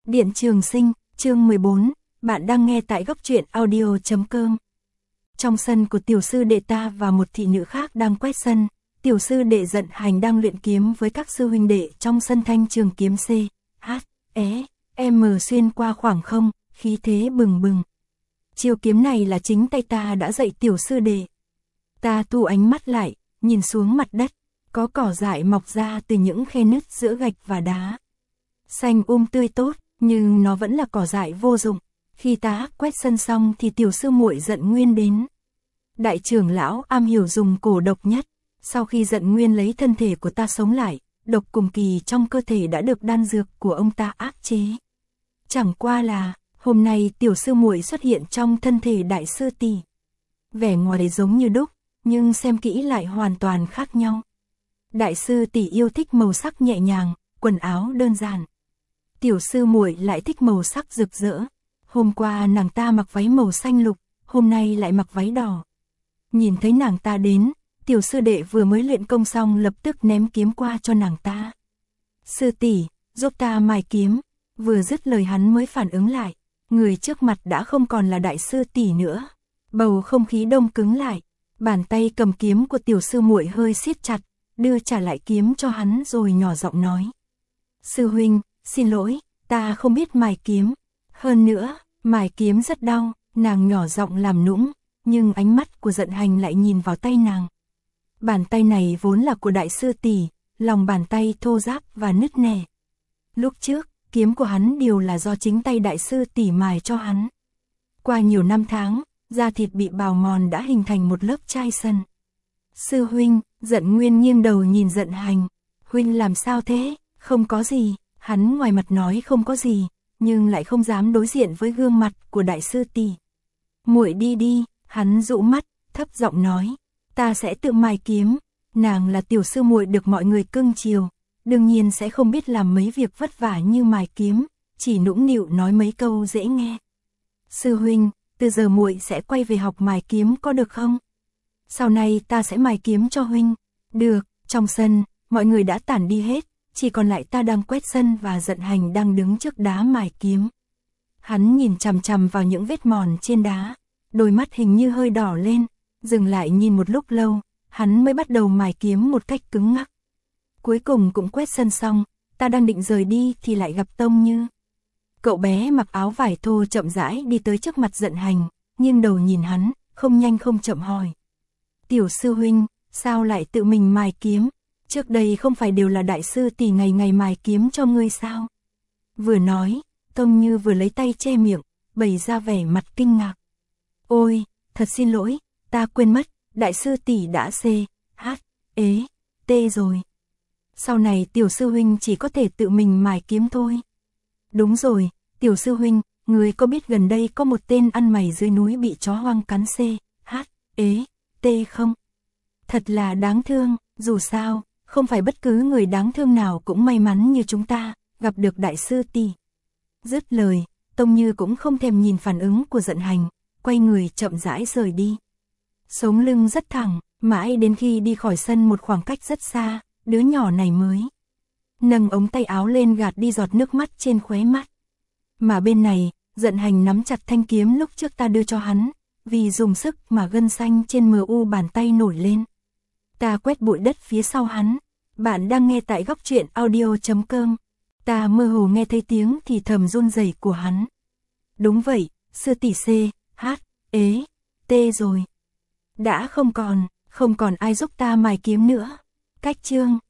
Điện Trường Sinh, chương 14, bạn đang nghe tại góc truyện audio.com. Trong sân của tiểu sư đệ ta và một thị nữ khác đang quét sân, tiểu sư đệ Dận Hành đang luyện kiếm với các sư huynh đệ trong sân thanh trường kiếm C, H, E, M xuyên qua khoảng không, khí thế bừng bừng. Chiêu kiếm này là chính tay ta đã dạy tiểu sư đệ. Ta thu ánh mắt lại, nhìn xuống mặt đất, có cỏ dại mọc ra từ những khe nứt giữa gạch và đá. Xanh tươi tốt, nhưng nó vẫn là cỏ dại vô dụng. Khi ta quét sân xong thì tiểu sư muội Dận Nguyên đến. Đại trưởng lão am hiểu dùng cổ độc nhất. Sau khi Dận Nguyên lấy thân thể của ta sống lại, độc cùng kỳ trong cơ thể đã được đan dược của ông ta áp chế. Chẳng qua là, hôm nay tiểu sư muội xuất hiện trong thân thể đại sư tỷ. Vẻ ngoài giống như đúc, nhưng xem kỹ lại hoàn toàn khác nhau. Đại sư tỷ yêu thích màu sắc nhẹ nhàng, quần áo đơn giản. Tiểu sư muội lại thích màu sắc rực rỡ. Hôm qua nàng ta mặc váy màu xanh lục, hôm nay lại mặc váy đỏ. Nhìn thấy nàng ta đến, tiểu sư đệ vừa mới luyện công xong lập tức ném kiếm qua cho nàng ta. Sư tỷ, giúp ta mài kiếm. Vừa dứt lời hắn mới phản ứng lại, người trước mặt đã không còn là đại sư tỷ nữa. Bầu không khí đông cứng lại, bàn tay cầm kiếm của tiểu sư muội hơi siết chặt, đưa trả lại kiếm cho hắn rồi nhỏ giọng nói: "Sư huynh, xin lỗi, ta không biết mài kiếm. Hơn nữa, mài kiếm rất đau." Nàng nhỏ giọng làm nũng, nhưng ánh mắt của Dận Hành lại nhìn vào tay nàng. Bàn tay này vốn là của đại sư tỷ, lòng bàn tay thô ráp và nứt nẻ. Lúc trước, kiếm của hắn đều là do chính tay đại sư tỷ mài cho hắn. Qua nhiều năm tháng, da thịt bị bào mòn đã hình thành một lớp chai sần. "Sư huynh." Dận Nguyên nghiêng đầu nhìn Dận Hành. "Huynh làm sao thế?" "Không có gì." Hắn ngoài mặt nói không có gì, nhưng lại không dám đối diện với gương mặt của đại sư tỷ. "Muội đi đi." Hắn dụ mắt, thấp giọng nói: "Ta sẽ tự mài kiếm." Nàng là tiểu sư muội được mọi người cưng chiều, đương nhiên sẽ không biết làm mấy việc vất vả như mài kiếm, chỉ nũng nịu nói mấy câu dễ nghe. "Sư huynh, từ giờ muội sẽ quay về học mài kiếm có được không? Sau này ta sẽ mài kiếm cho huynh." "Được." Trong sân, mọi người đã tản đi hết, chỉ còn lại ta đang quét sân và Dận Hành đang đứng trước đá mài kiếm. Hắn nhìn chằm chằm vào những vết mòn trên đá, đôi mắt hình như hơi đỏ lên, dừng lại nhìn một lúc lâu, hắn mới bắt đầu mài kiếm một cách cứng ngắc. Cuối cùng cũng quét sân xong, ta đang định rời đi thì lại gặp Tông Như. Cậu bé mặc áo vải thô chậm rãi đi tới trước mặt Dận Hành, nghiêng đầu nhìn hắn, không nhanh không chậm hỏi: "Tiểu sư huynh, sao lại tự mình mài kiếm? Trước đây không phải đều là đại sư tỷ ngày ngày mài kiếm cho ngươi sao?" Vừa nói, Tông Như vừa lấy tay che miệng, bày ra vẻ mặt kinh ngạc. "Ôi, thật xin lỗi, ta quên mất, đại sư tỷ đã C, H, E, T rồi. Sau này tiểu sư huynh chỉ có thể tự mình mài kiếm thôi." "Đúng rồi, tiểu sư huynh, ngươi có biết gần đây có một tên ăn mày dưới núi bị chó hoang cắn C, H, E, T không? Thật là đáng thương, dù sao, không phải bất cứ người đáng thương nào cũng may mắn như chúng ta, gặp được đại sư tỷ." Dứt lời, Tông Như cũng không thèm nhìn phản ứng của Dận Hành, quay người chậm rãi rời đi. Sống lưng rất thẳng, mãi đến khi đi khỏi sân một khoảng cách rất xa, đứa nhỏ này mới nâng ống tay áo lên gạt đi giọt nước mắt trên khóe mắt. Mà bên này, Dận Hành nắm chặt thanh kiếm lúc trước ta đưa cho hắn, vì dùng sức mà gân xanh trên bàn tay nổi lên. Ta quét bụi đất phía sau hắn. Bạn đang nghe tại góc truyện audio.com. Ta mơ hồ nghe thấy tiếng thì thầm run rẩy của hắn. Đúng vậy, sư tỷ C, H, E, T rồi. Đã không còn ai giúp ta mài kiếm nữa. Cách chương